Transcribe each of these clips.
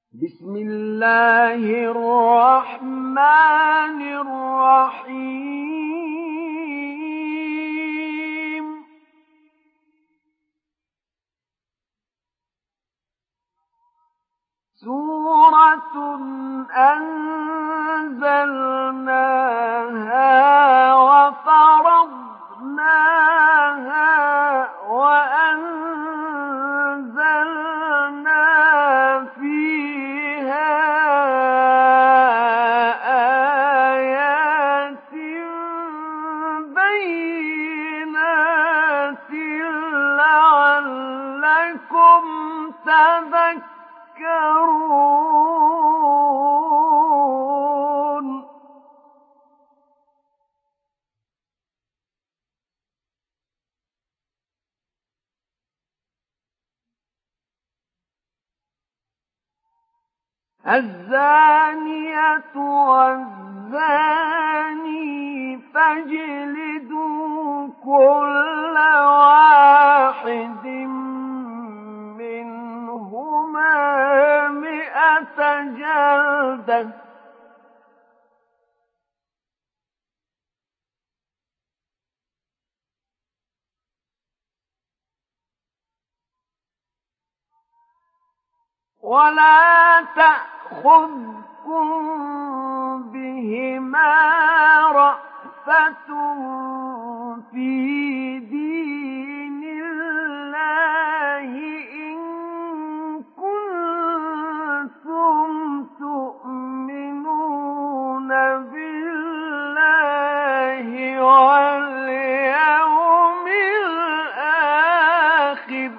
بسم الله الرحمن الرحيم سورة أنزلناها وفرضناها وأنزلنا فيها آيات بينات لعلكم تذكرون الزانية والزاني فاجلدوا كل واحد منهما 100 جلدة ولا تأخذكم بهما رأفة في دين الله إن كنتم تؤمنون بالله واليوم الآخر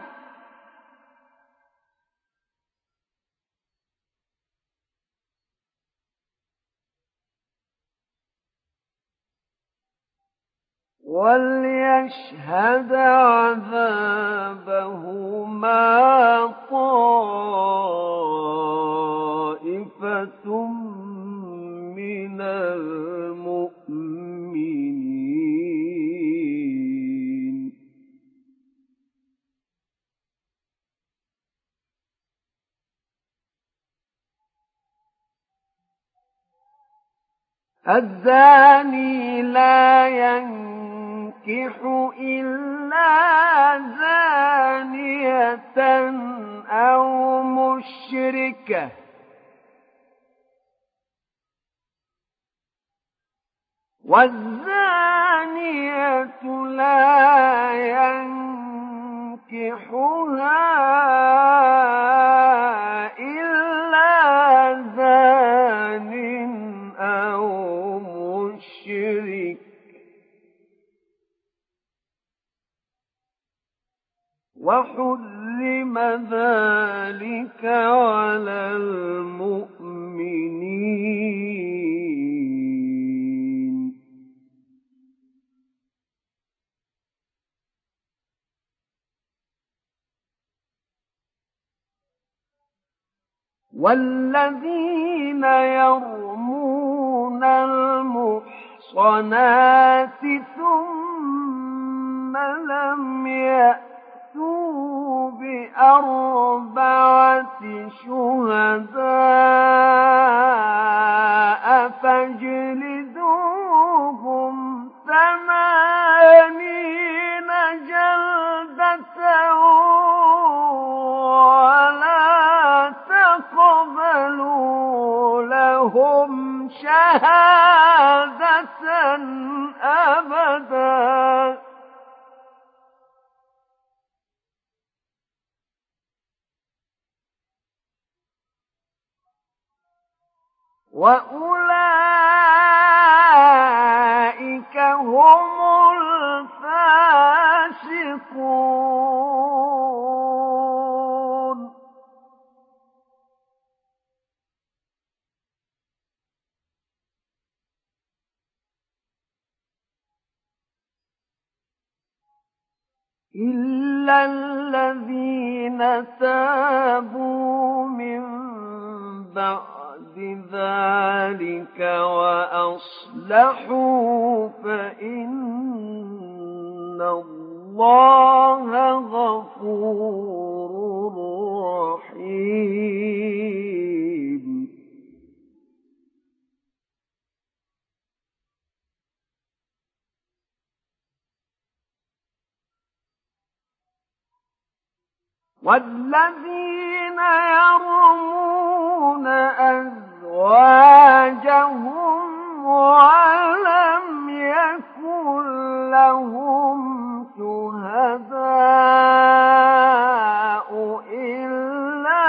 وليشهد عذابهما طائفة من المؤمنين الزاني لا ينكح إلا زانية أو مشركة والزانية لا ينكحها إلا زان أو مشرك وحرم ذلك على المؤمنين والذين يرمون المحصنات ثم لم يأتوا ب4 شهداء فاجلدوهم 80 جلدة ولا تقبلوا لهم شهادة أبدا وأولئك هم الفاسقون إلا الذين تابوا من بعد ذلك وأصلحوا فإن الله غفور رحيم والذين يرمون أزواجهم ولم يكن لهم شهداء إلا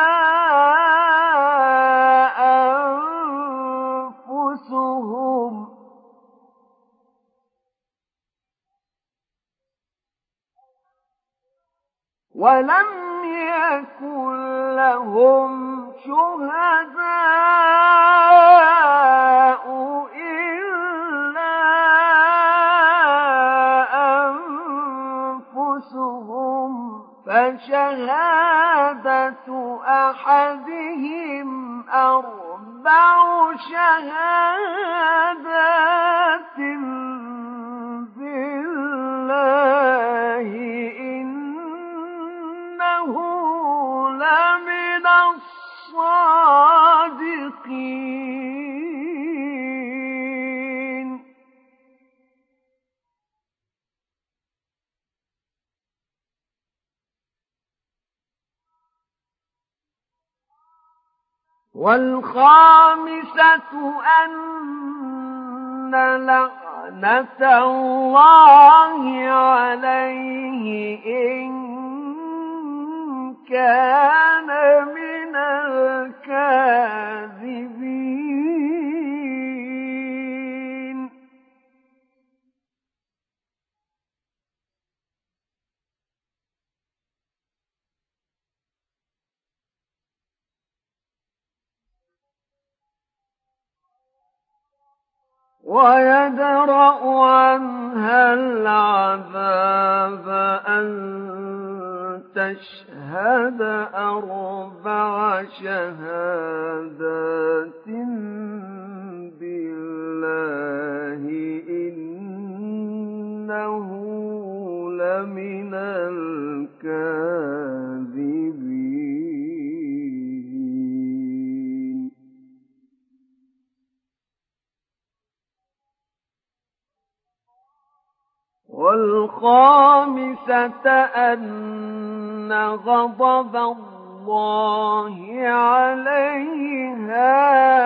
أنفسهم فشهادة أحدهم أربع شهادات بالله إنه لمن الصادقين. والخامسة أن لعنة الله عليه إن كان من الكاذبين. ويدرأ عنها العذاب أن تشهد أربع شهادات بالله إنه لمن الكاذبين. والخامسة أن غضب الله عليها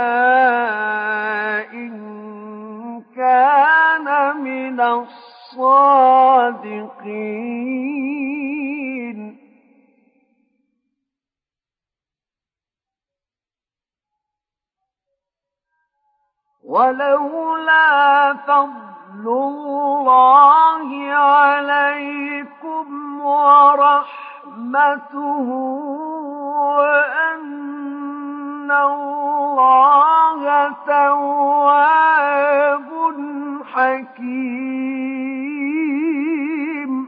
إن كان من الصادقين. ولولا فضل الله عليكم ورحمته وأن الله تواب حكيم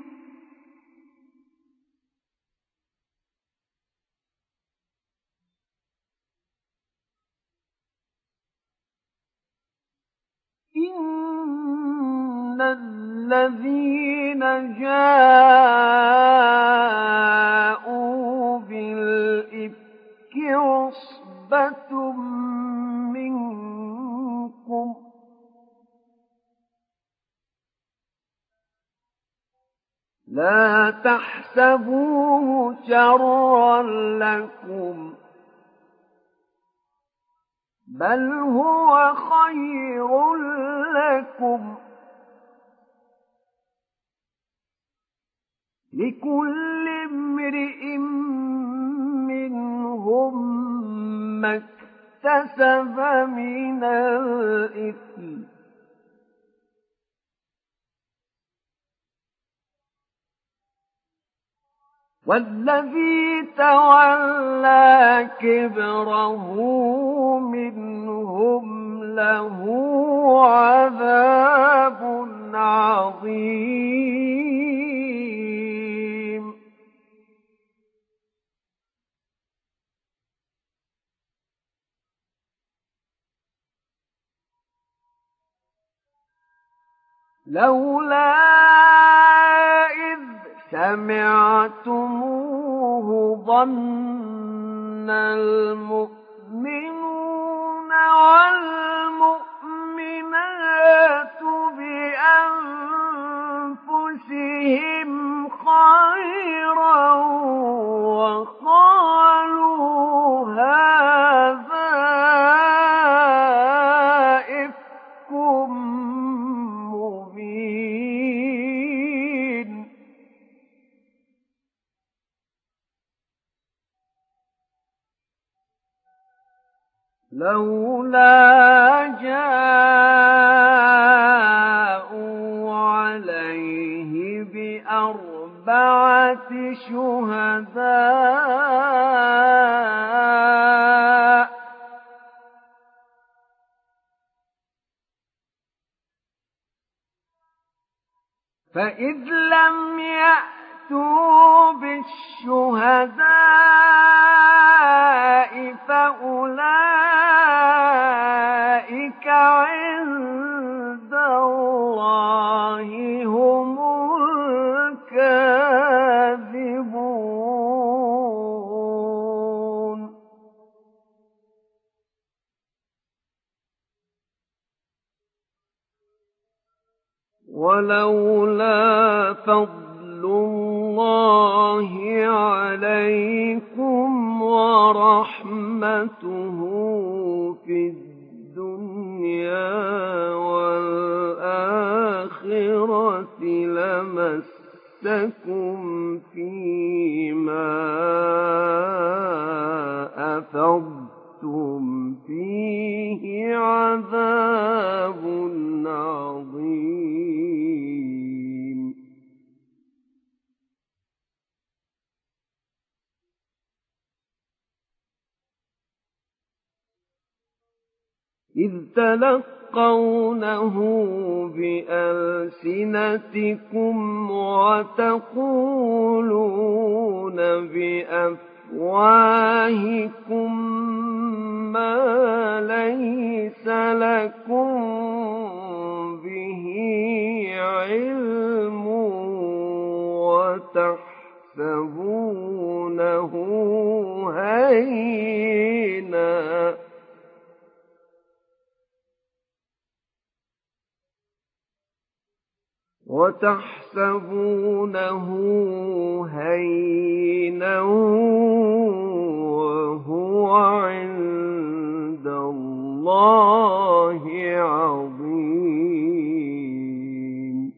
إن الذين جاءوا بالإفك عصبة منكم لا تحسبوه شرا لكم بل هو خير لكم لكل امرئ منهم ما اكتسب من الإثم والذي تولى كبره منهم له عذاب عظيم لولا إذ سمعتموه ظن المؤمنون والمؤمنات بأنفسهم خيرا لولا جاءوا عليه بأربعة شهداء فإذ لم يأتوا بالشهداء فأولئك عند الله هم الكاذبون. ولولا فضل الله عليكم ورحمته في الدنيا والآخرة لمسكم فيما أفضتم فيه عذاب عظيم. إذ تلقونه بألسنتكم وتقولون بأفواهكم ما ليس لكم به علم وتحسبونه هينا وهو عند الله عظيم.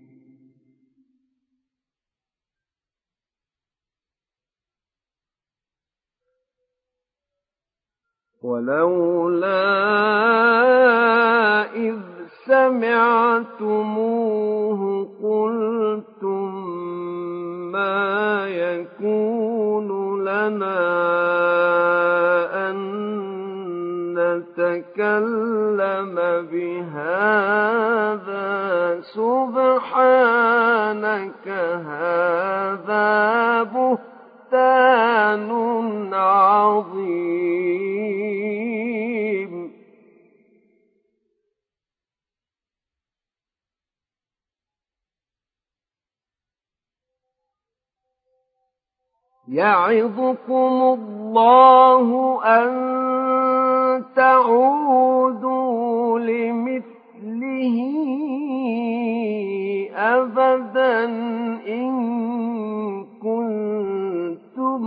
ولولا إذ سمعتموه قلتم ما يكون لنا أن نتكلم بهذا سبحانك هذا بهتان عظيم. يعظكم الله أن تعودوا لمثله أبدا إن كنتم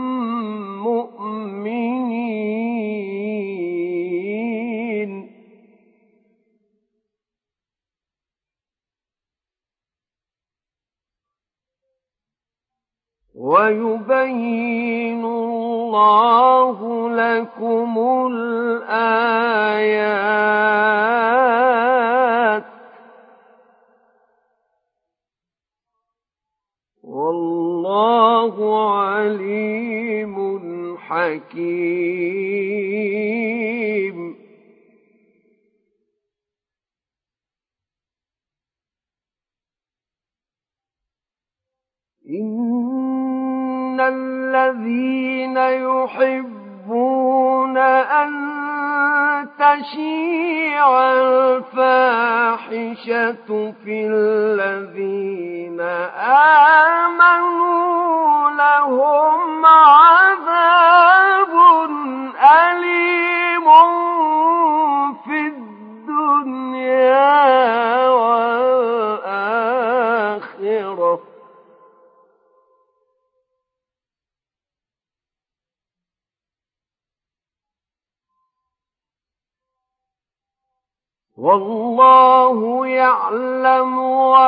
مؤمنين. ويبين الله لكم الآيات والله عليم حكيم. إن الذين يحبون أن تشيع الفاحشة في الذين آمنوا لهم عذاب أليم في الدنيا والآخرة. والله يعلم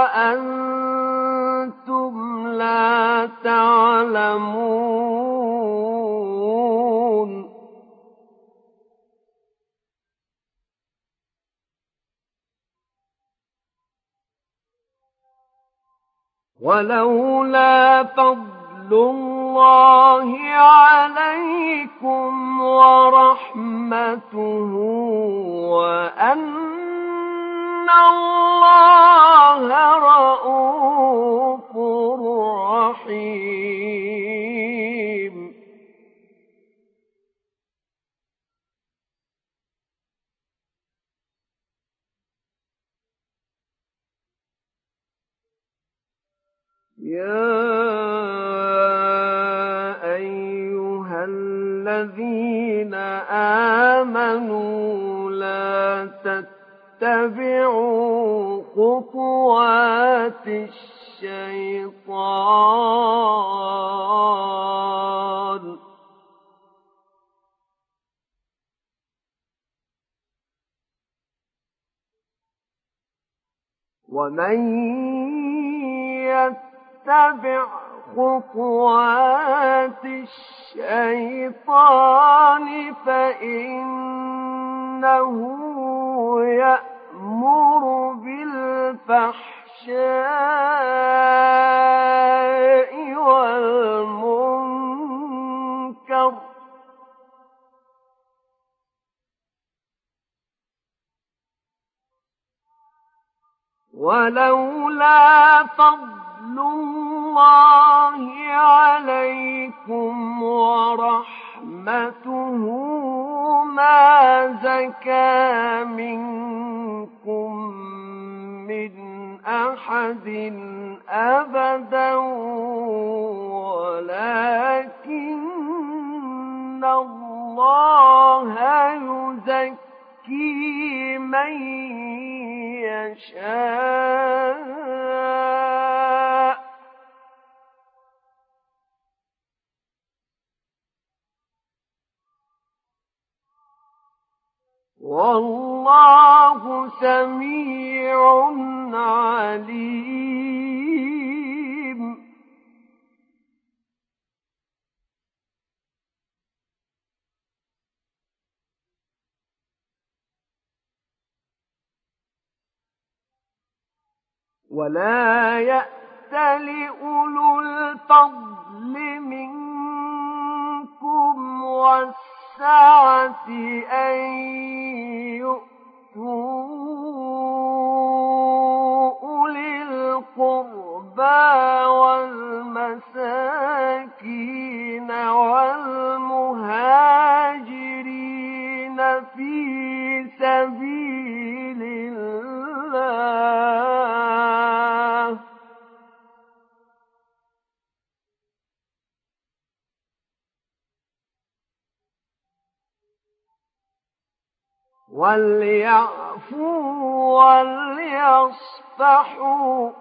وأنتم لا تعلمون. ولولا فضل الله عليكم ورحمته وأن الله رءوف رحيم. يا أيها الذين آمنوا لا تتبعوا خطوات الشيطان ومن يتبع خطوات الشيطان فإنه يأمر بالفحشاء والمنكر ولولا فضل الله عليكم ورحمته ما زكى منكم من أحد أبدا ولكن الله يزكي من يشاء والله سميع عليم. ولا يأتل أولو الفضل منكم والسعة أن يؤتوا أولي القربى والمساكين والمهاجرين في سبيل الله وليعفوا وليصفحوا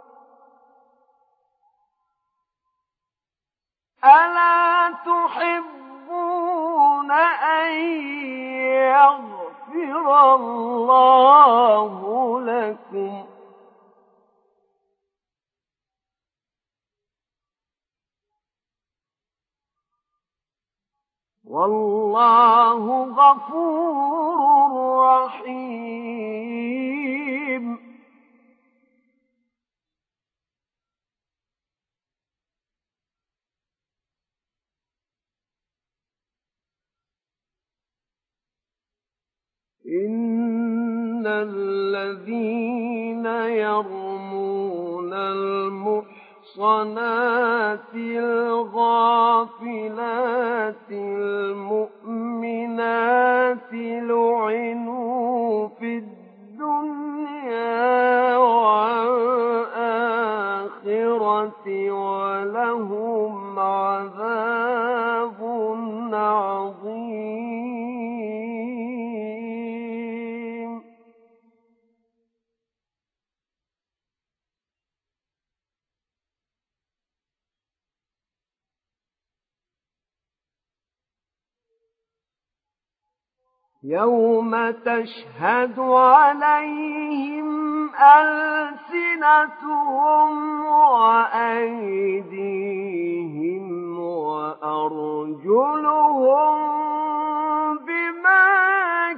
ألا تحبون أن يغفر الله لكم والله غفور رحيم. إن الذين يرمون المحصنات الغافلات المؤمنات لعنوا في الدنيا والآخرة ولهم عذاب عظيم. يوم تشهد عليهم ألسنتهم وأيديهم وأرجلهم بما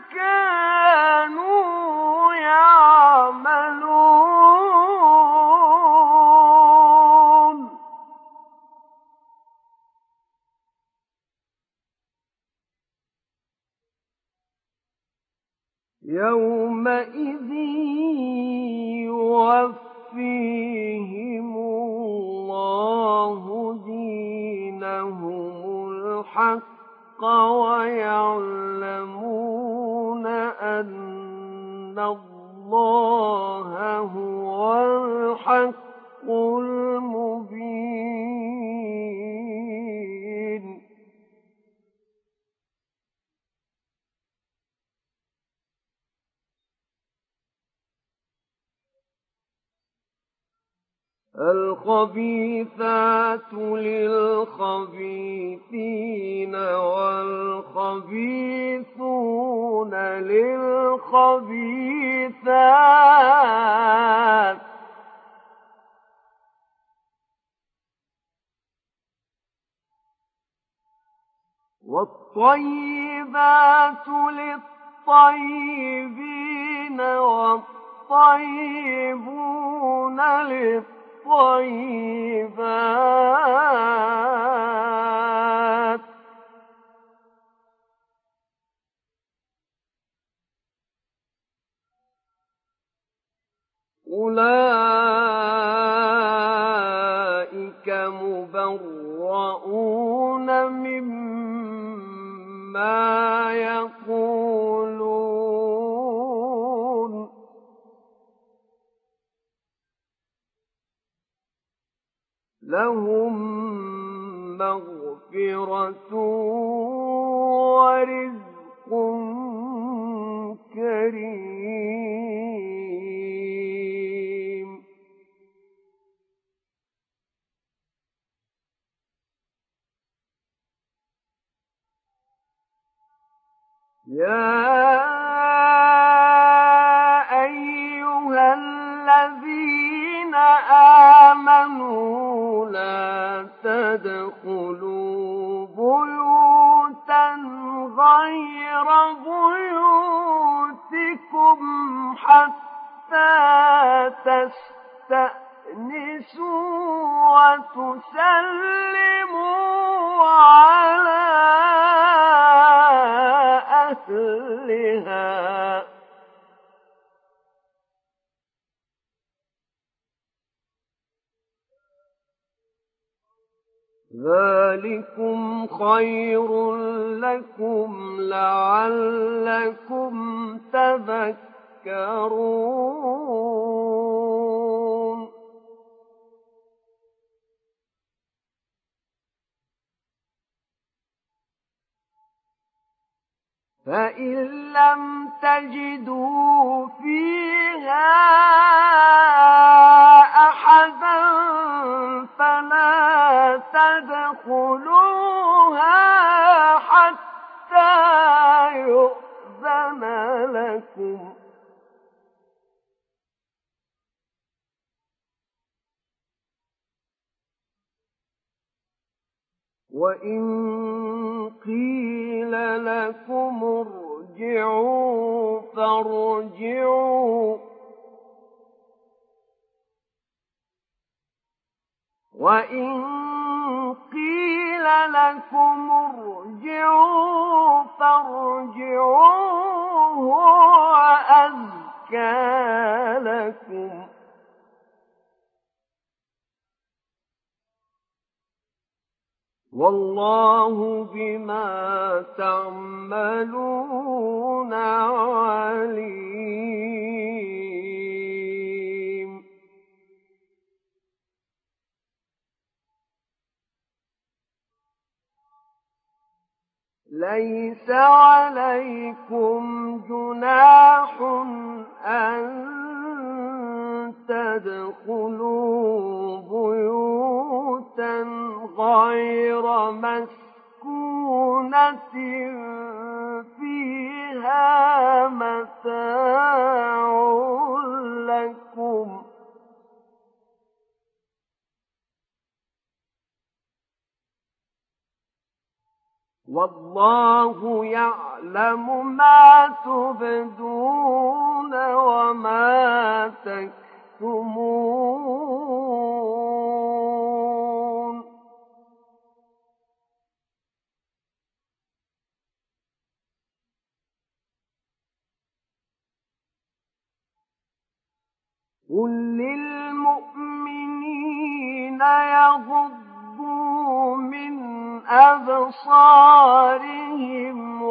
كانوا يعملون. يومئذ يوفيهم الله دينهم الحق ويعلمون أن الله هو الحق المبين. الخبيثات للخبيثين والخبيثون للخبيثات والطيبات للطيبين والطيبون للطيبات أولئك مبرؤون مما يقولون لهم مغفرة ورزق كريم. يا أيها الذين آمنوا لا تدخلوا بيوتا غير بيوتكم حتى تستأنسوا وتسلموا على أهلها. ذلكم خير لكم لعلكم تذكرون. فإن لم تجدوا فيها أحدا فلا تدخلوها حتى يؤذن لكم. وإن قيل لكم ارجعوا فارجعوا وإن قيل لكم ارجعوا فارجعوا هو أزكى لكم. والله بما تعملون عليم. ليس عليكم جناح أن تدخلوا بيوتا غير مسكونة فيها متاع لكم. والله يعلم ما تبدون وما تكتمون. قل للمؤمنين يغضوا من أبصارهم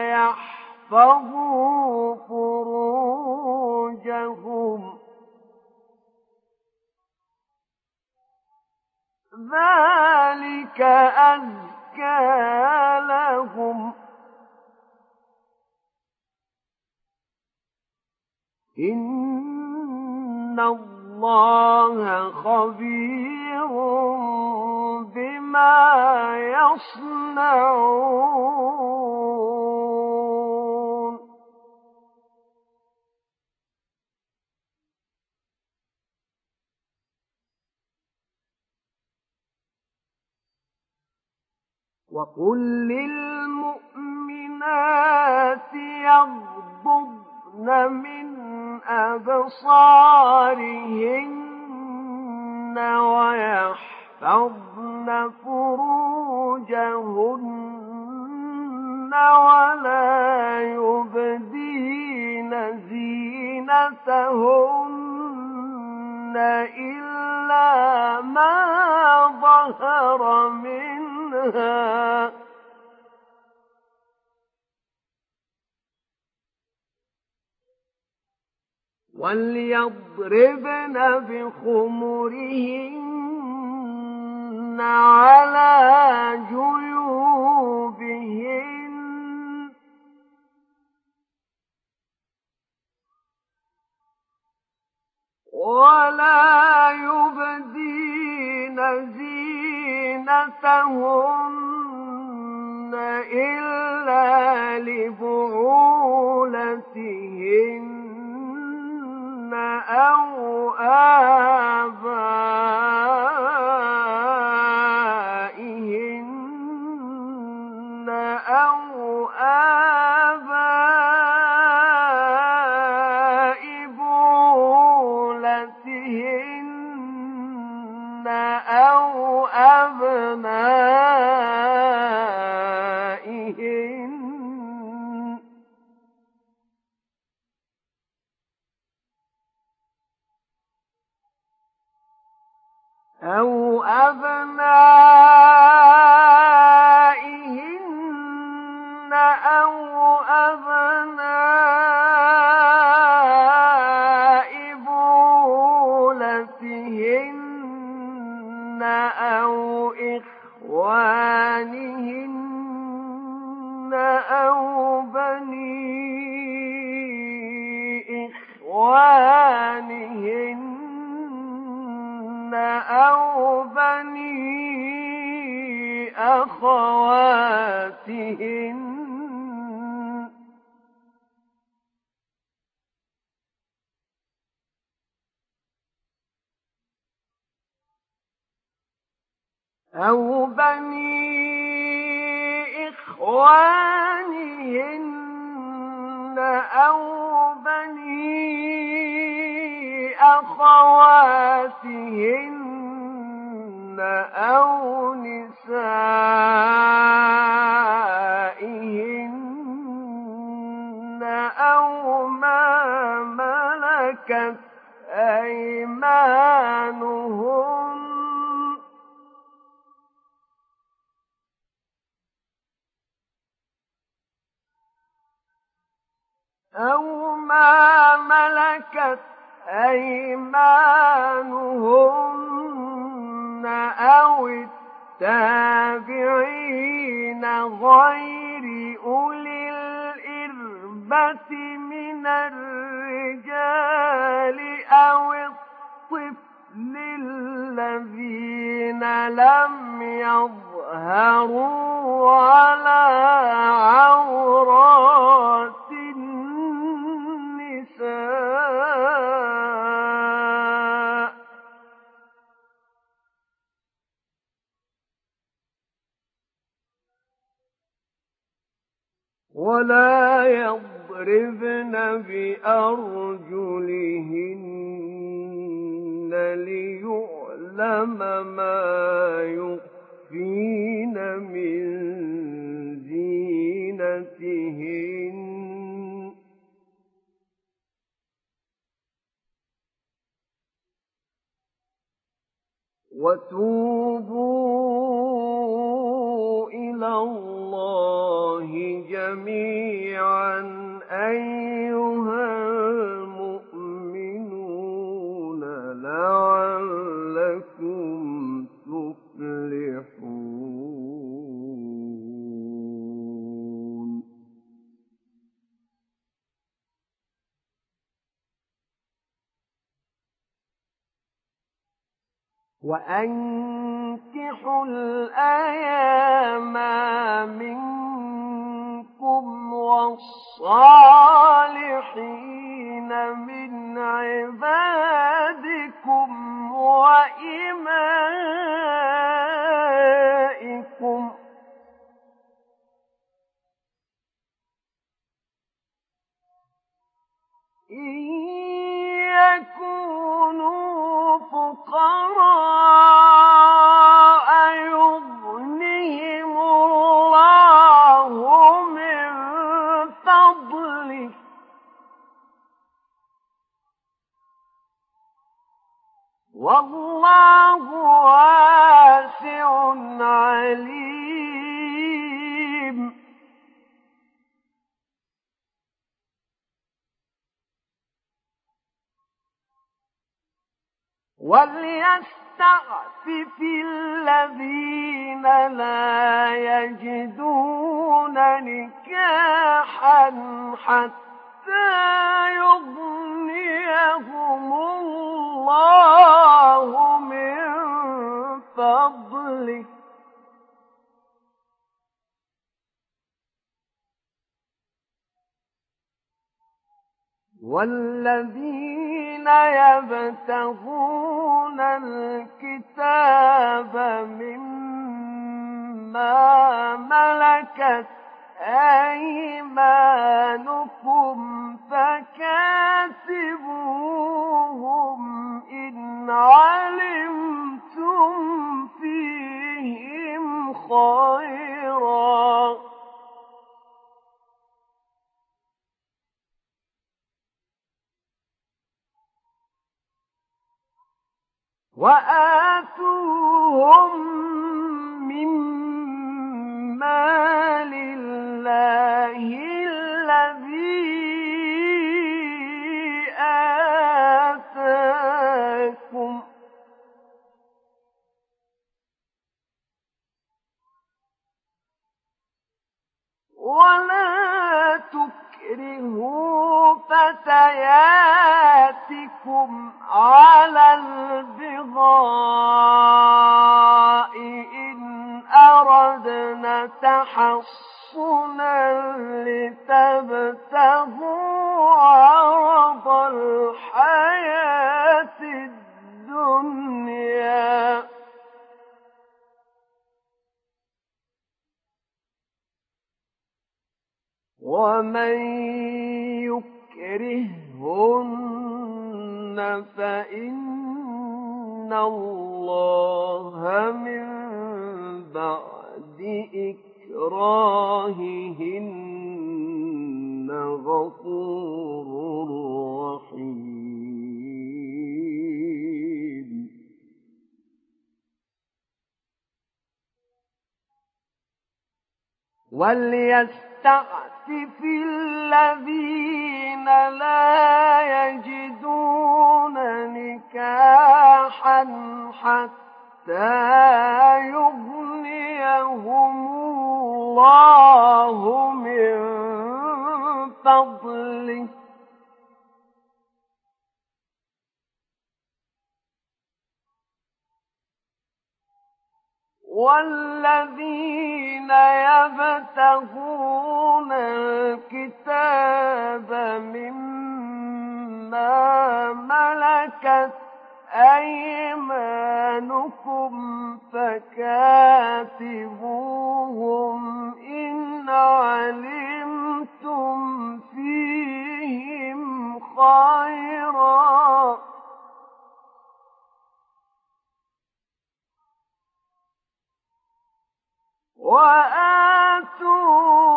ويحفظوا فروجهم ذلك أزكى لهم إن الله خبير بما يصنعون وقل للمؤمنات يغضضن من أبصارهن ويحفظن فروجهن ولا يبدين زينتهن إلا ما ظهر منها وليضربن بخمرهن على جيوبهن ولا يبدين زينتهن إلا لبعولتهن أو آبائهن أو آباء بعولتهن أو أبنائهن أو أبنائهن أو أبناء بعولتهن أو إخوانهن أو بني إخوانهن أو بني أخواتهن أو بني إخوانهن أو بني أخواتهن أو نسائهن أو ما ملكت أيمانهن أو ما ملكت أيمانهن أو التابعين غير أولي الإربة من الرجال أو الطفل الذين لم يظهروا على عورات النساء ولا يضربن بأرجلهن ليعلم ما يخفين من زينتهن. وتوبوا إلى الله جميعا أيها المؤمنون لعلكم تفلحون. وأنكحوا الأيام منكم والصالحين من عبادكم وإمائكم إن يكونوا فقراء يغنهم الله من فضله والله واسع عليم. وليستعفف الذين لا يجدون نكاحا حتى يغنيهم الله من فضله والذين يبتغون الكتاب مما ملكت أيمانكم فكاتبوهم إن علمتم فيهم خيرا وآتوهم من مال الله الذي آتاكم ولا تكرهوا فتياتكم على البغاء إن أردنا تحصنا لتبتغوا عرض الحياة الدنيا ومن يكرههن فإن الله من بعد إكراههن غفور رحيم. وليستعفف الذين لا يجدون نكاحا حتى يغنيهم الله من فضله والذين يبتغون الكتاب مما ملكت أيمانكم فكاتبوهم إن علمتم فيهم خيرا وآتوهم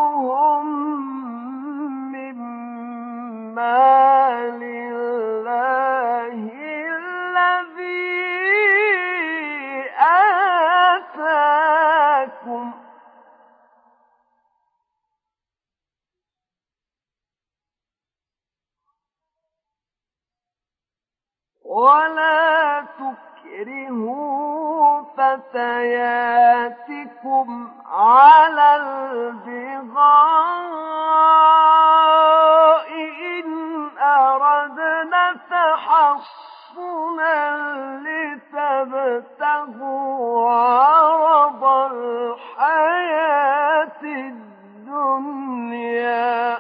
ولا تكرهوا فتياتكم على البغاء إن أردنا تحصنا لتبتغوا عرض الحياة الدنيا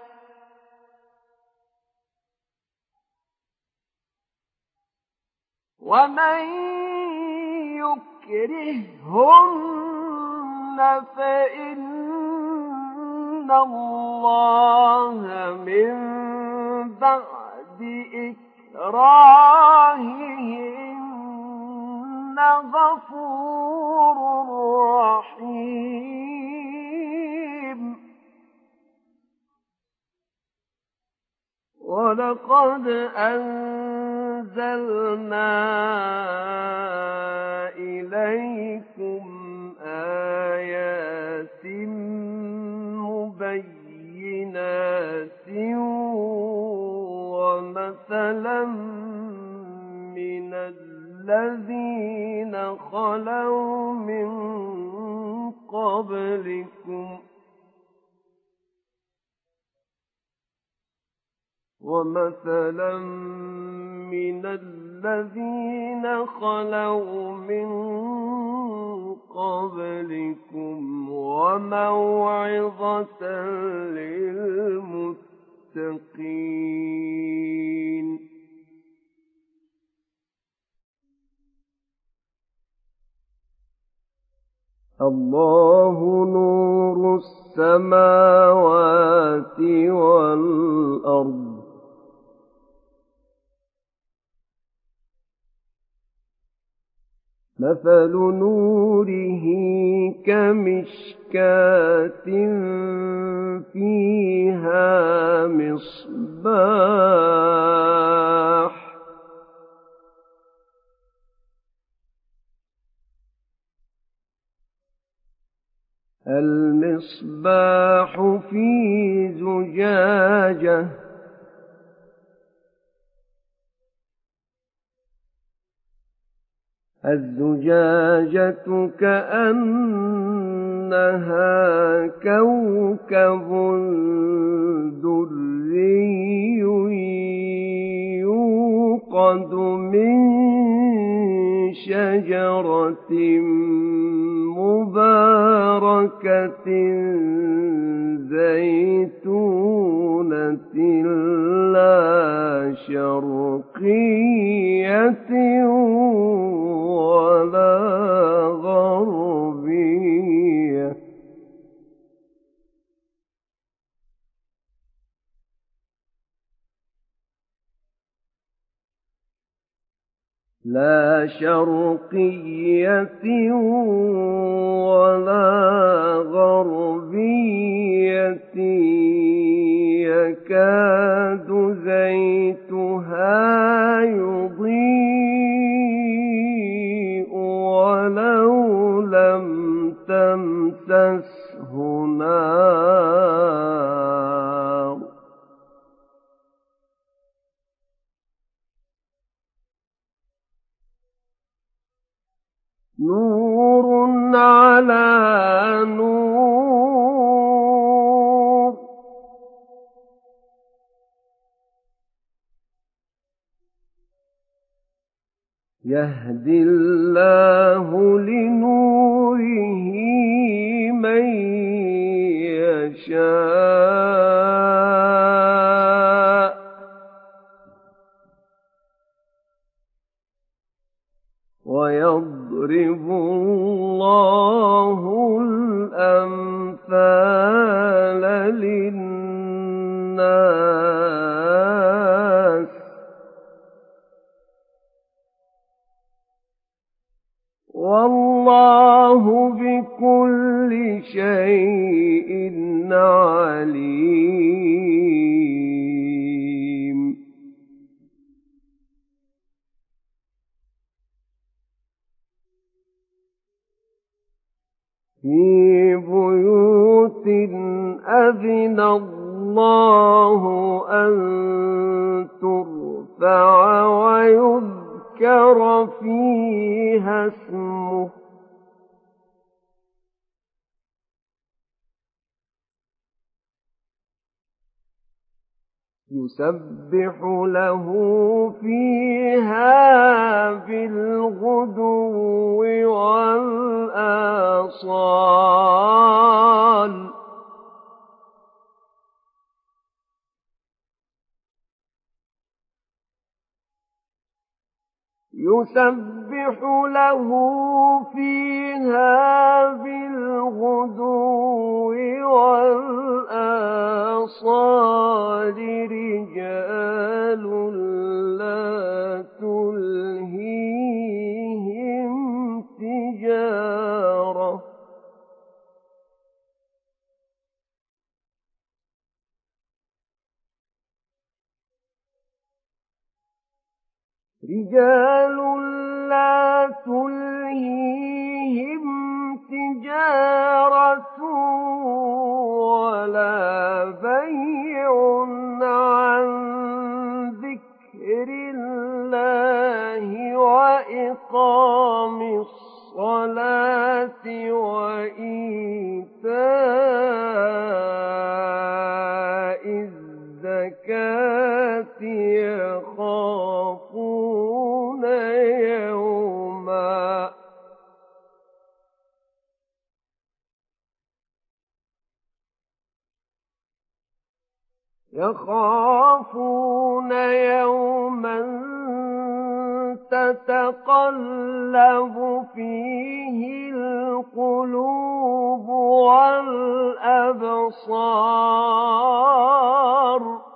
ومن يكرههن فإن الله من بعد إكراههن غفور رحيم ولقد أنزلنا إليكم آيات مبينات ومثلا من الذين خلوا من قبلكم وموعظة للمتقين الله نور السماوات والأرض مثل نوره كمشكاة فيها مصباح المصباح في زجاجة الزجاجة كأنها كوكب دري يوقد من شجرة مباركة زيتونة لا شرقية ولا غربية لا شرقية ولا غربية يكاد زيتها يضيء ولو لم تمسسه نار نور على نور يهدي الله لنوره من يشاء ويضرب الله الأمثال للناس والله بكل شيء عليم في بيوت أذن الله أن ترفع ترفع ويذكر فيها اسمه يسبح له فيها بالغدو والآصال يسبح له فيها بالغدو والآصال رجال لا تلهيهم تجارة رجال لا تلهيهم تجارة ولا بيع عن ذكر الله وإقام الصلاة وإيتاء الزكاة يخافون يوما تتقلب فيه القلوب والأبصار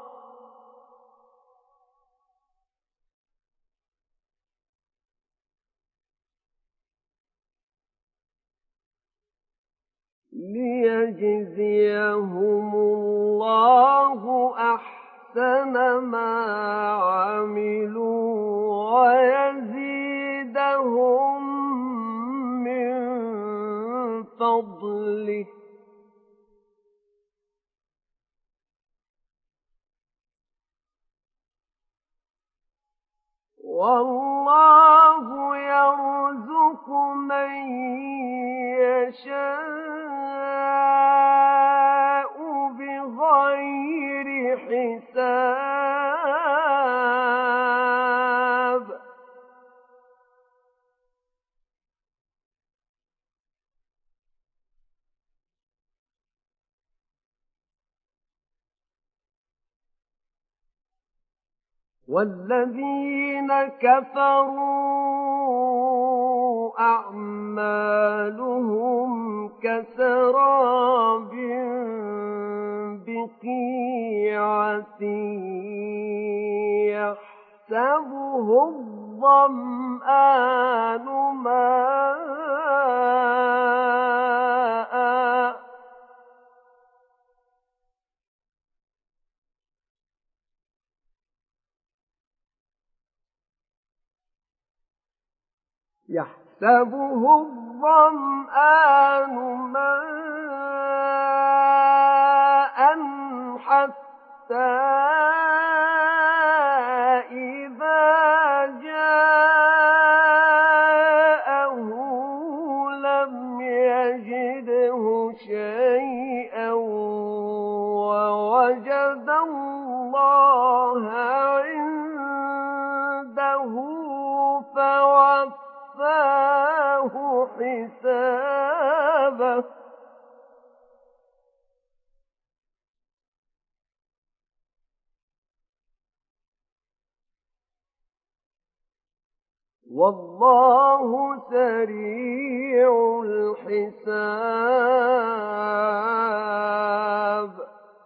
ليجزيهم الله أحسن ما عملوا ويزيدهم من فضله والله يرزق من يشاء بغير حساب والذين كفروا أعمالهم كسراب بقيعة يحسبه الظمآن ماء يحسبه الظمآن ماء حتى إذا جاءه لم يجده شيئا ووجد الله عنده فوفاه حسابه والله سريع الحساب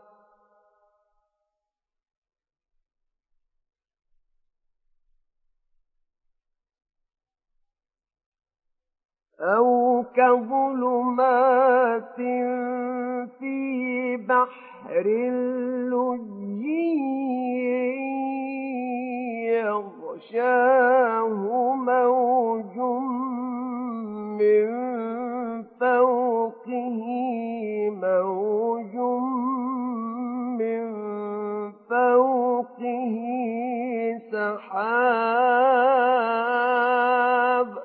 أو كظلمات في بحر لجي يغشاه موج من فوقه موج من فوقه السحاب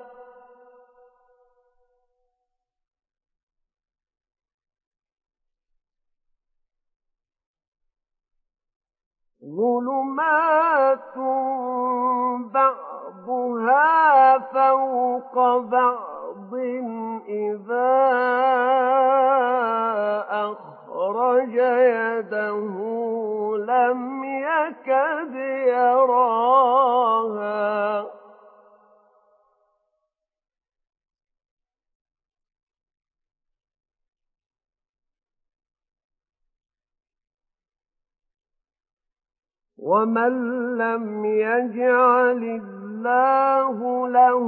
ظلمات بعضها فوق بعض إذا أخرج يده لم يكد يراها ومن لم يجعل الله له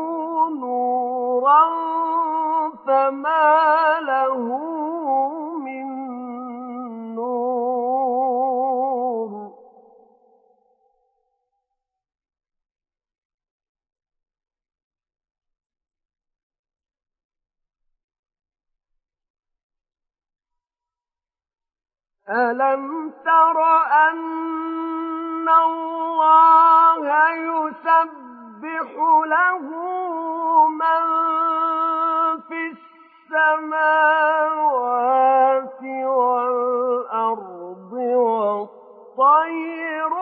نورا فما له من نور ألم تر أن الله يسبح له من في السماوات والأرض والطير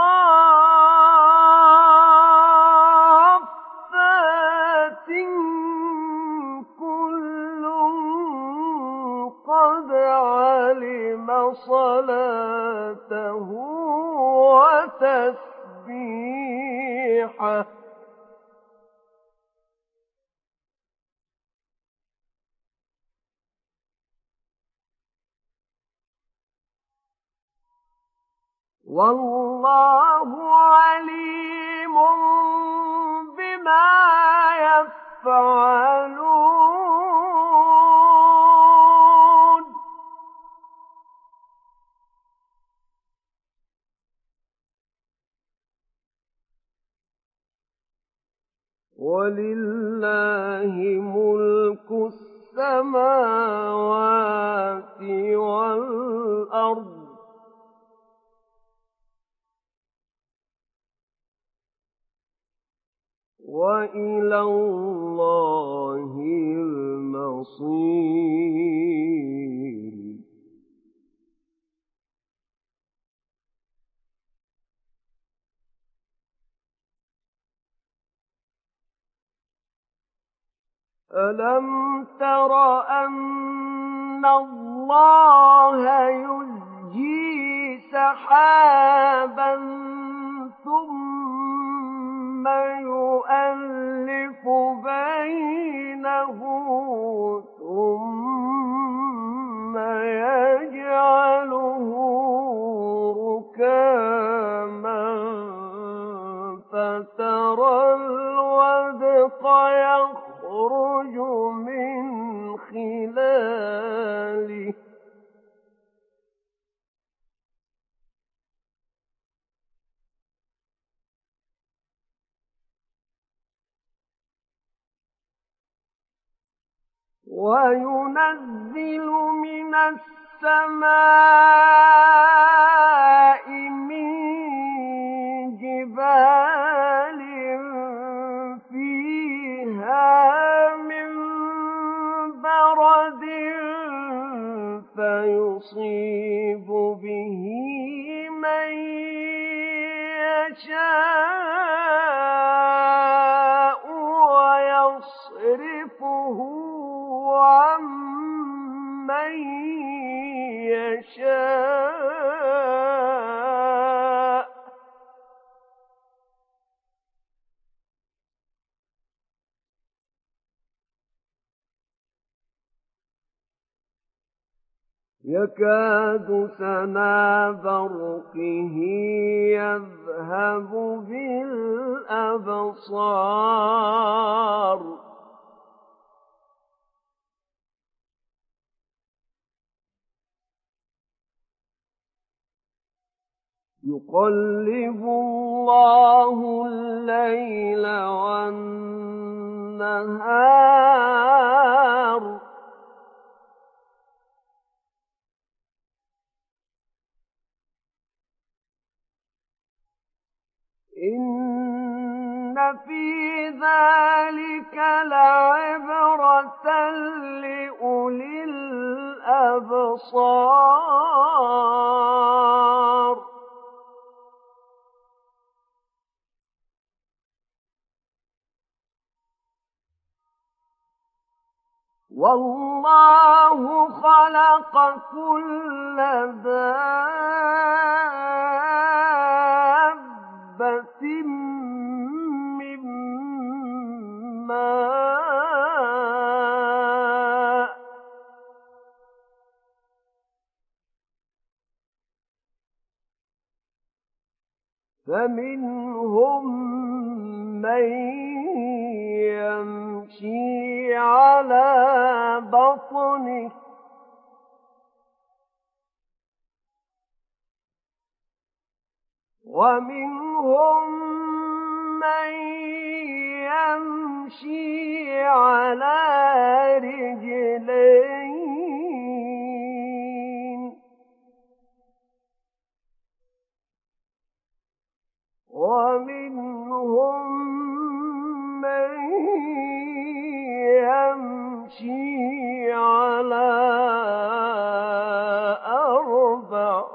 صافات كل قد علم صلاته وتسبيحه والله عليم بما يفعلون ولله ملك السماوات والأرض وإلى الله المصير ألم تر أن الله يزجي سحابا ثم يؤلف بينه ثم يجعله ركاما فترى الودق يخرج من خلاله وينزل من السماء من جبال فيها من برد فيصيب به من يشاء ويصرفه عن من يشاء يكاد سنا برقه يذهب بالأبصار يقلب الله الليل والنهار إن في ذلك لعبرة لأولي الأبصار والله خلق كل دابة من ماء فمنهم من يمشي على بطنه ومنهم من يمشي على رجلين ومنهم من يمشي على أربع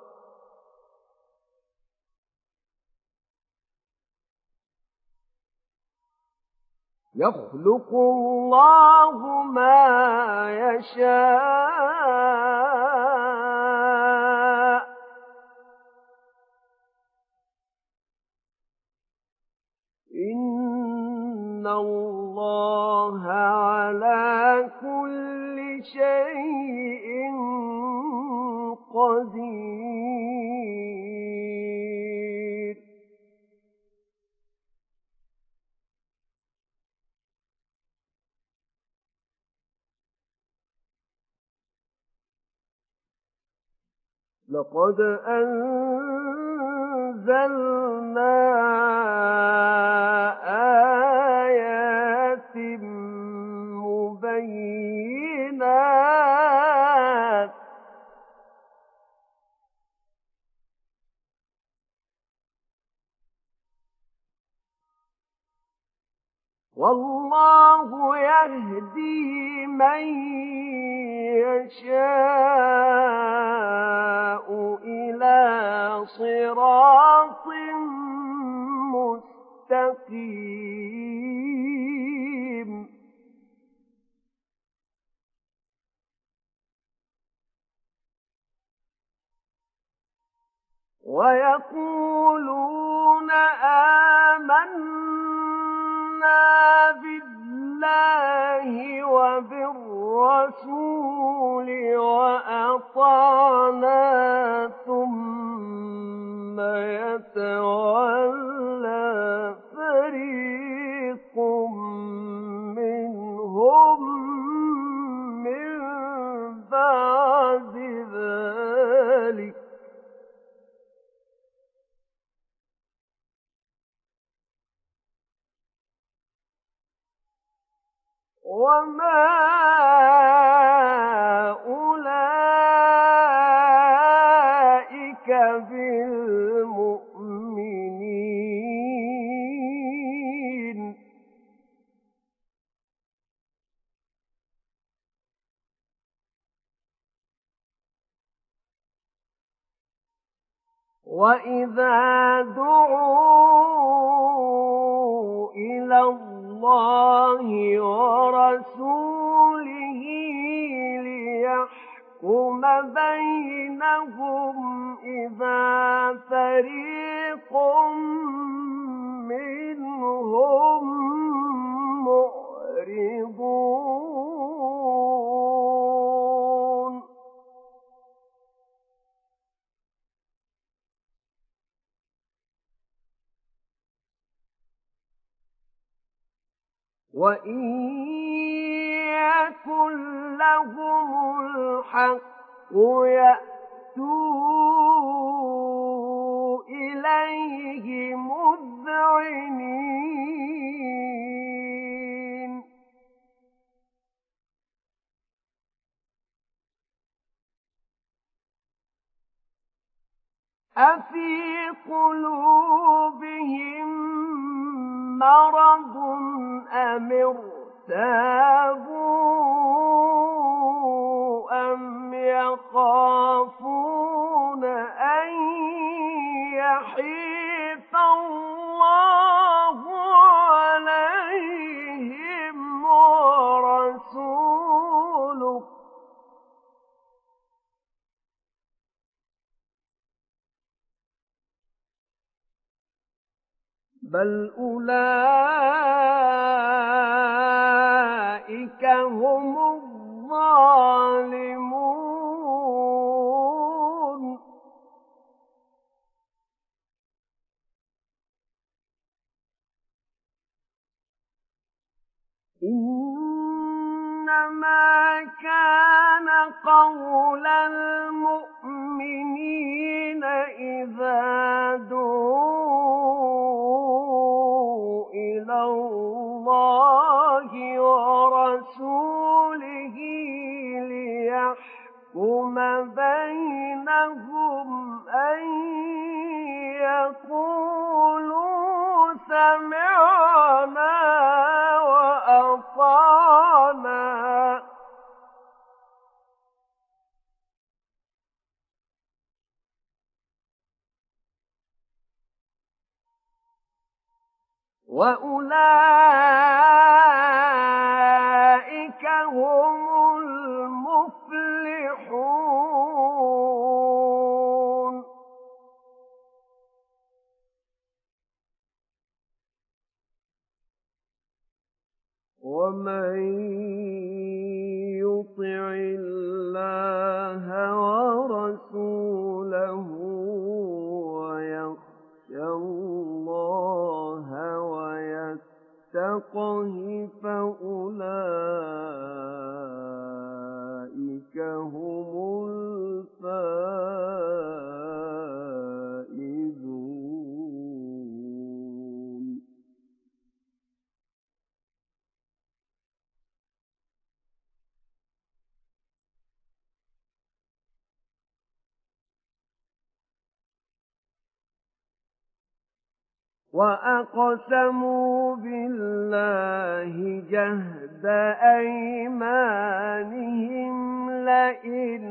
يخلق الله ما يشاء إن الله على كل شيء قدير لقد أنزلنا آيات مبينات والله يهدي من يشاء إلى صراط مستقيم ويقولون آمنا بالله وبالرسول وأطعنا ثم يتولى فريق منهم من بعد ذلك وما أولئك بالمؤمنين وإذا دعوا إلى الله ورسوله ليحكم بينهم إذا فريق منهم معرضون وإن يكن لهم الحق يأتوا إليه مذعنين أفي قلوبهم مرض أم ارتابوا أم يخافون أن يحيف الله عليهم ورسوله بل أولئك هم الظالمون إنما كان قول المؤمنين إذا دعوا إلى الله ورسوله ليحكم بينهم أن يقولوا سمعنا وأطعنا وأولئك هم المفلحون ومن يطع الله ورسوله ويخشى الله ويتقه فأولئك هم الفائزون وأقسموا بالله جهد أيمانهم لئن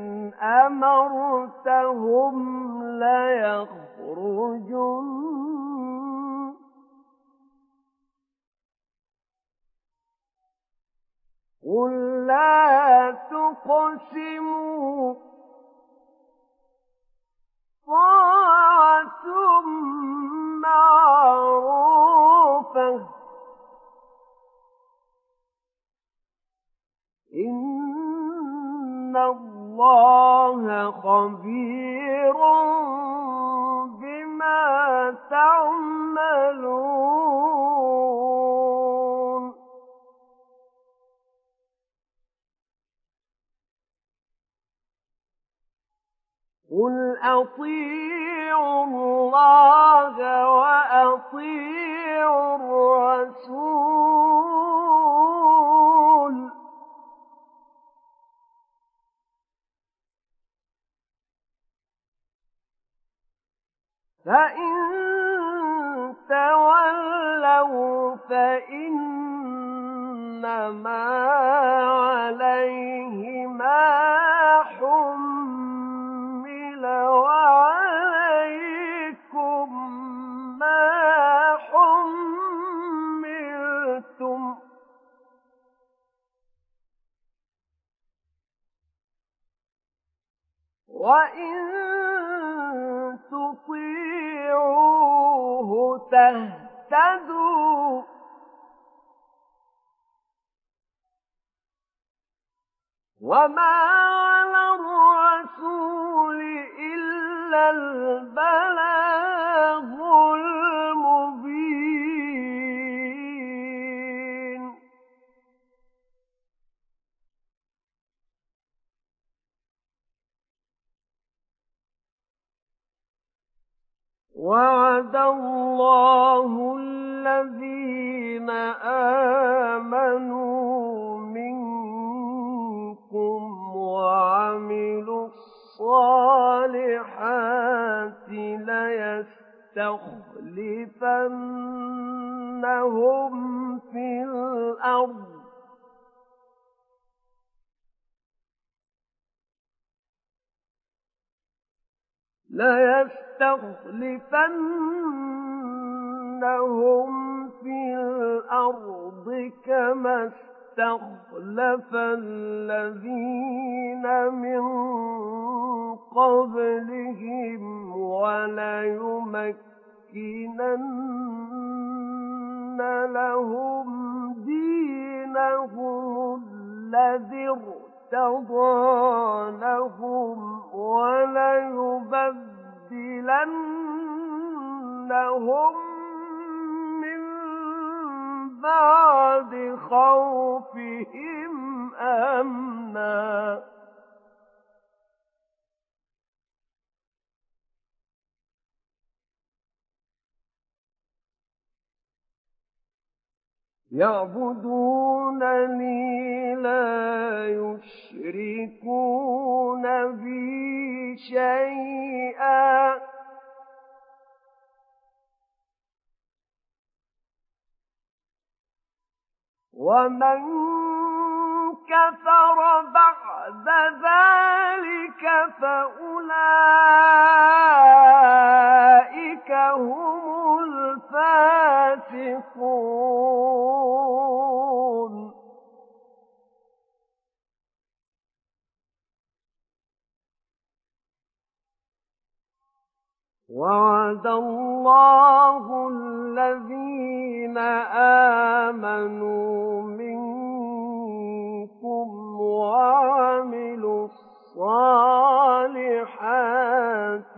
أمرتهم ليخرجن قل لا تقسموا طاعة معروفة إن الله خبير بما تعملون قل أطيعوا الله وأطيعوا الرسول فإن تولوا فإنما عليه ما حمل وعليكم ما حملتم وإن تطيعوه تهتدوا وما على الرسول إلا البلاغ المبين وعد الله الذين آمنوا منكم وعملوا الصالحات في الأرض كما استخلف الذين من قبلهم وليمكنن لهم دينهم الذي ارتضى لهم وليبدلنهم من بعد خوفهم أمنا يعبدونني لا يشركون بي شيئا ومن كفر بعد ذلك فأولئك هم الفاسقون وعد الله الذين آمنوا منكم وعملوا الصالحات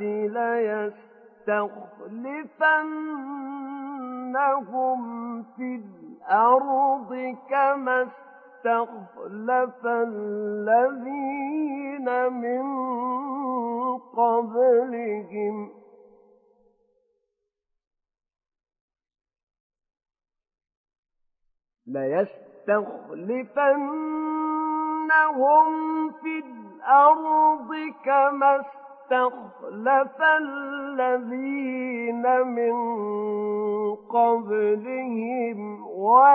ليستخلفنهم في الأرض كما استخلف الذين من قبلهم في الأرض كما استخلف الذين من قبلهم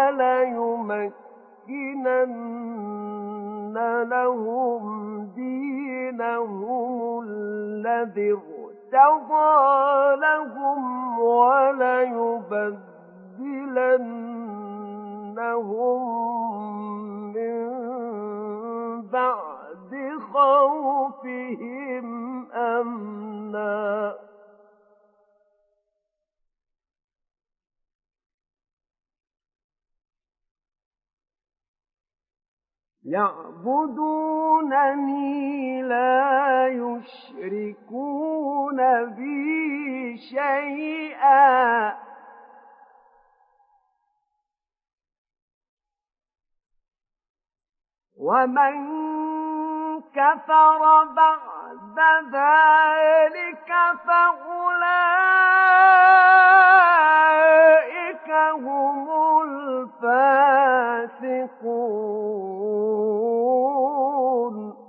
وليمكنن لهم دينهم الذي ارتضى لهم وليبدلنهم من بعد خوفهم أمنا يعبدونني لا يشركون بي شيئا ومن كفر بعد ذلك فأولئك هم الفاسقون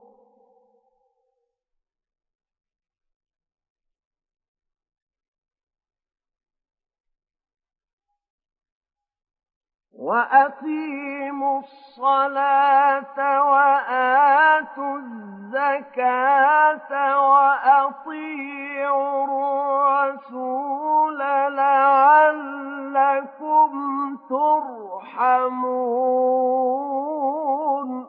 وأقيموا الصلاة وآتوا الزكاة وأطيعوا الرسول لعلكم ترحمون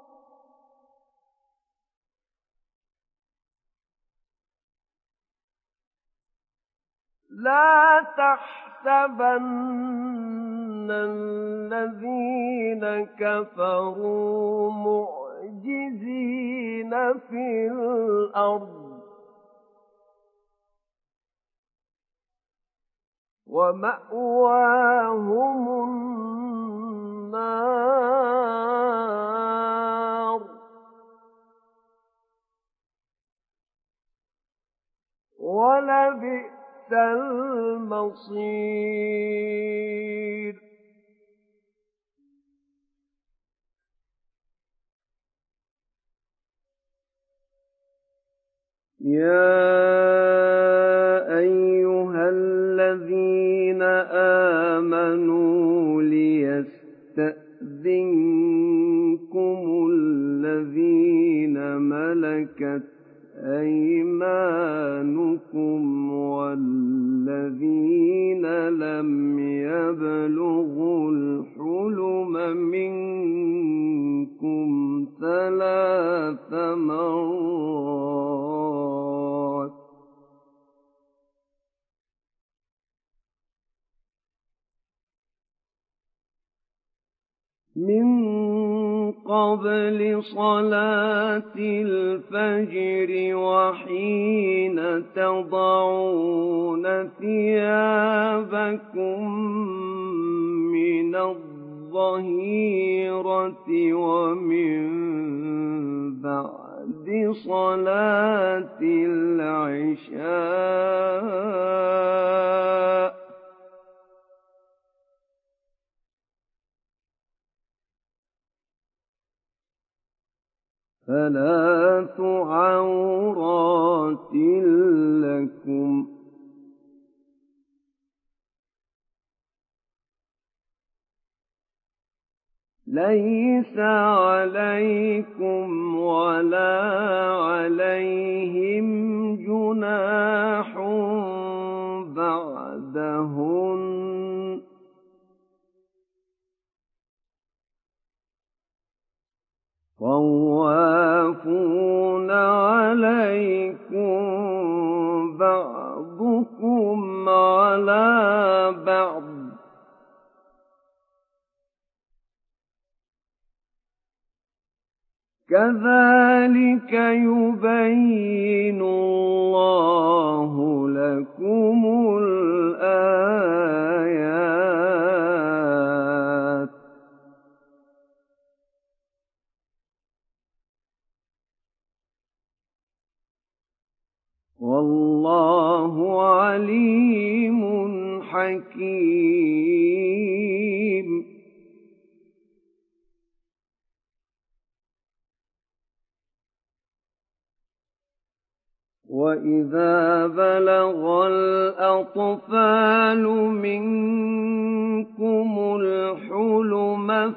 لا تحسبن الذين كفروا معجزين في الأرض ومأواهم النار ولبئس المصير يا أيها أيمانكم والذين لم يبلغوا الحلم منكم 3 مرات من قبل صلاة الفجر وحين تضعون ثيابكم من الظهيرة ومن بعد صلاة العشاء ثلاث عورات لكم ليس عليكم ولا عليهم جناح بعدهن طوافون عليكم بعضكم على بعض كذلك يبين الله لكم الآيات والله عليم حكيم. وإذا بلغ الأطفال منكم الحلم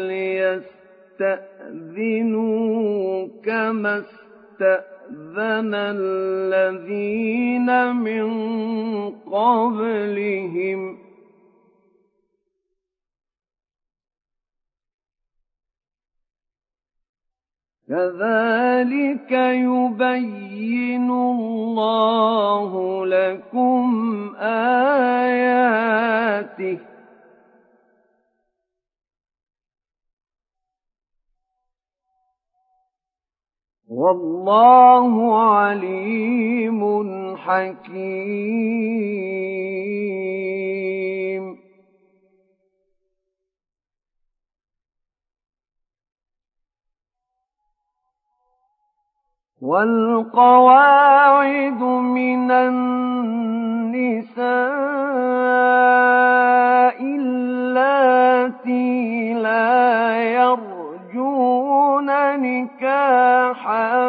فليستأذنوا كما استأذن الذين من قبلهم كذلك يبين الله لكم آياته والله عليم حكيم. والقواعد من النساء اللاتي لا يرجون نكاحا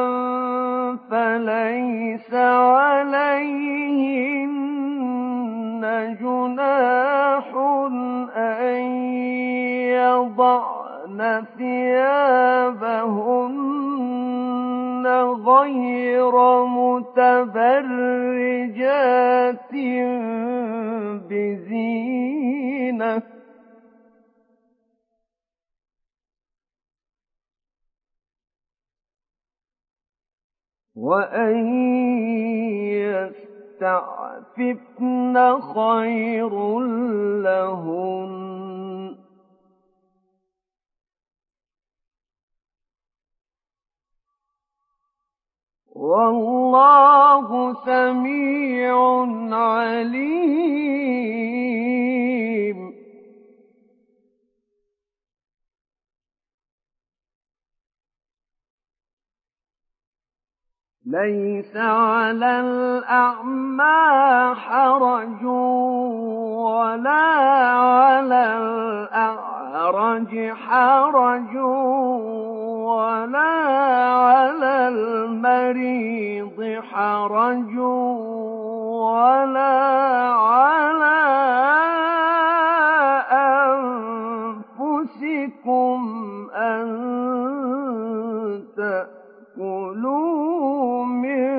فليس عليهن جناح أن يضعن ثيابهن غير متبرجات بزينة وأن يستعففن خير لهن والله سميع عليم. ليس على الأعمى حرج ولا على الأعرج حرج ولا على المريض حرج ولا على أنفسكم أن تأكلوا من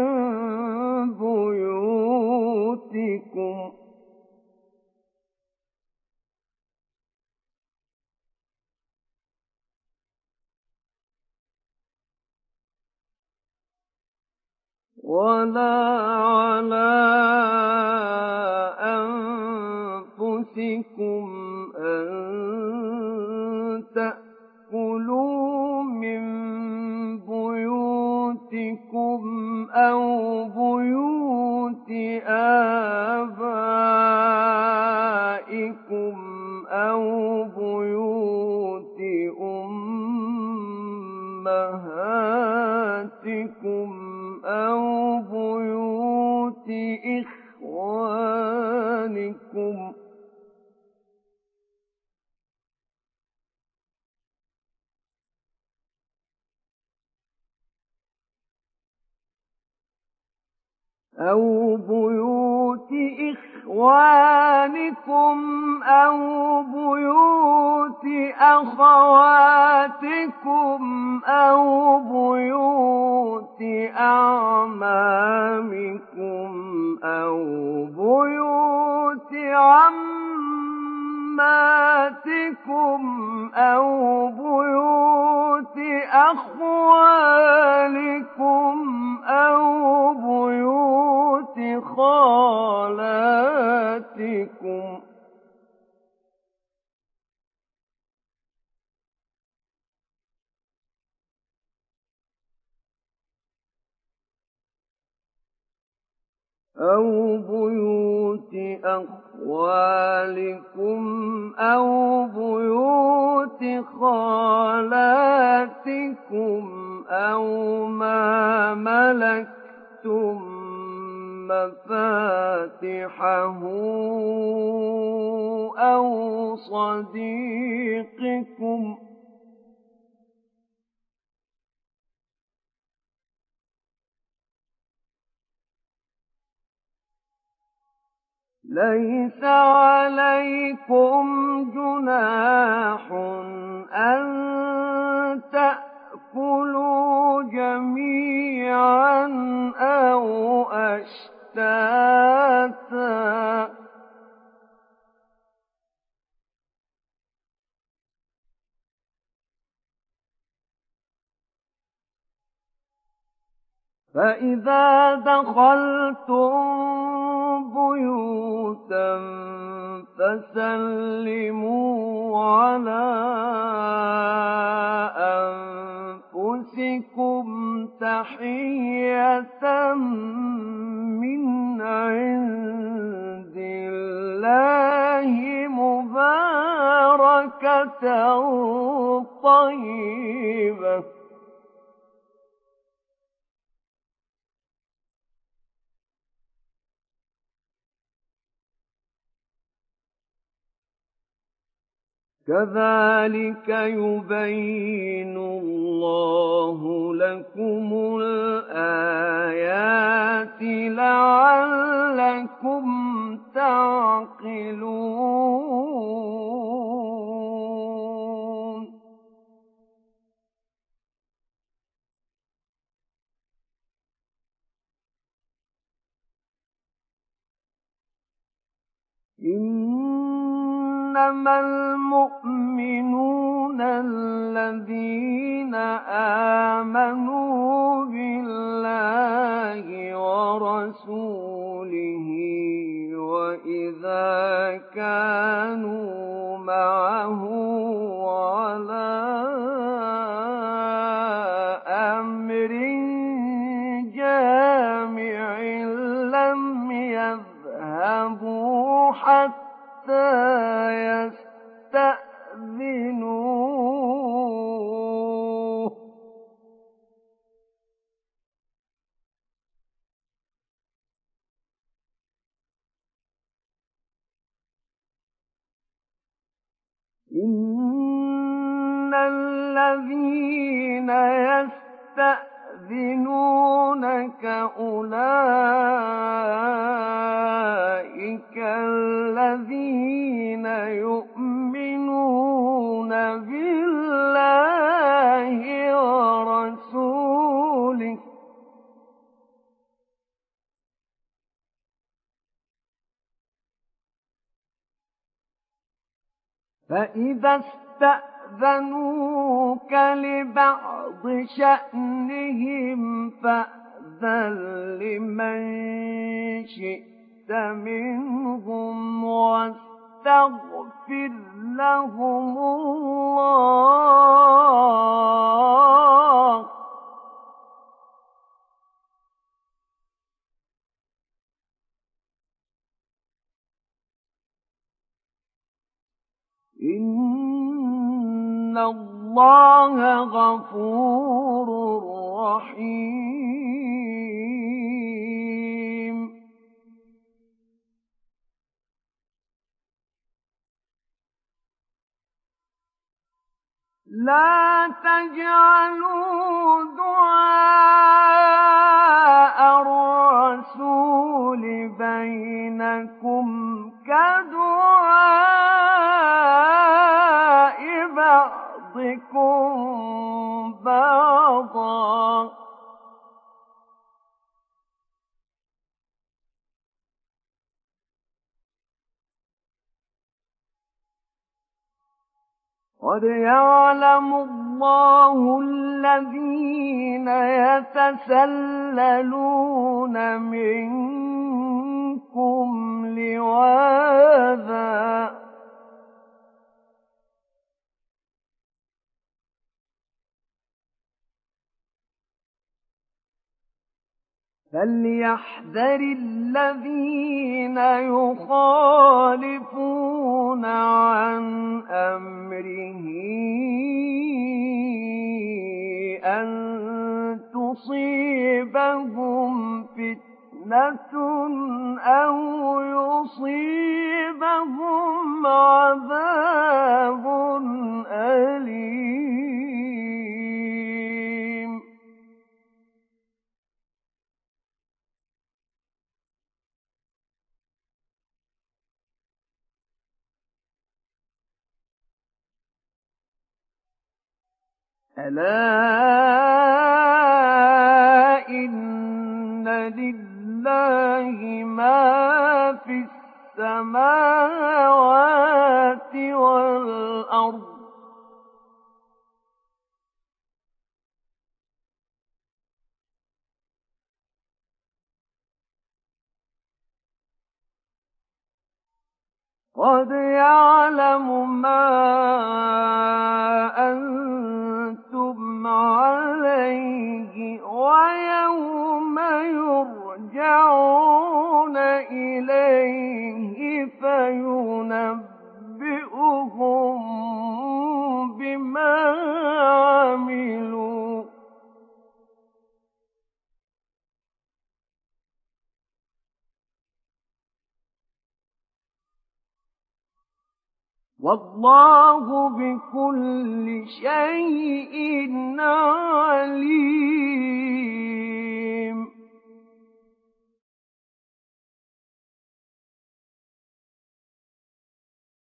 ولا على أنفسكم أن تأكلوا من بيوتكم أو بيوت آبائكم أو بيوت أمهاتكم أو بيوت إخوانكم أو بيوت إخوانكم أو بيوت أخواتكم أو بيوت أعمامكم أو بيوت عماتكم أو بيوت أخوالكم أو بيوت خالاتكم أو بيوت أخوالكم أو بيوت خالاتكم أو ما ملكتم مفاتحه أو صديقكم ليس عليكم جناح أن تأكلوا جميعا أو أشتاتا فإذا دخلتم بيوتا فسلموا على أنفسكم تحية من عند الله مباركة طيبة كذلك يبين الله لكم الآيات لعلكم تعقلون إنما المؤمنون الذين آمنوا بالله ورسوله وإذا كانوا معه على أمر جامع لم يذهبوا حتى يستأذنوه إن الذين يستأذنونك أولئك الذين يؤمنون بالله ورسوله فإذا استأذنوك لبعض شأنهم فأذن لمن شئت منهم واستغفر لهم الله إن الله غفور رحيم. لا تجعلوا دعاء الرسول بينكم كدعاء بعضكم بعضا قد يعلم الله الذين يتسللون منكم لواذا فليحذر الذين يخالفون عن أمره أن تصيبهم فتنة أو يصيبهم عذاب أليم. ألا إن لله ما في السماوات والأرض قد يعلم ما أنتم عليه ويوم يرجعون إليه فينبئهم بما عملوا والله بكل شيء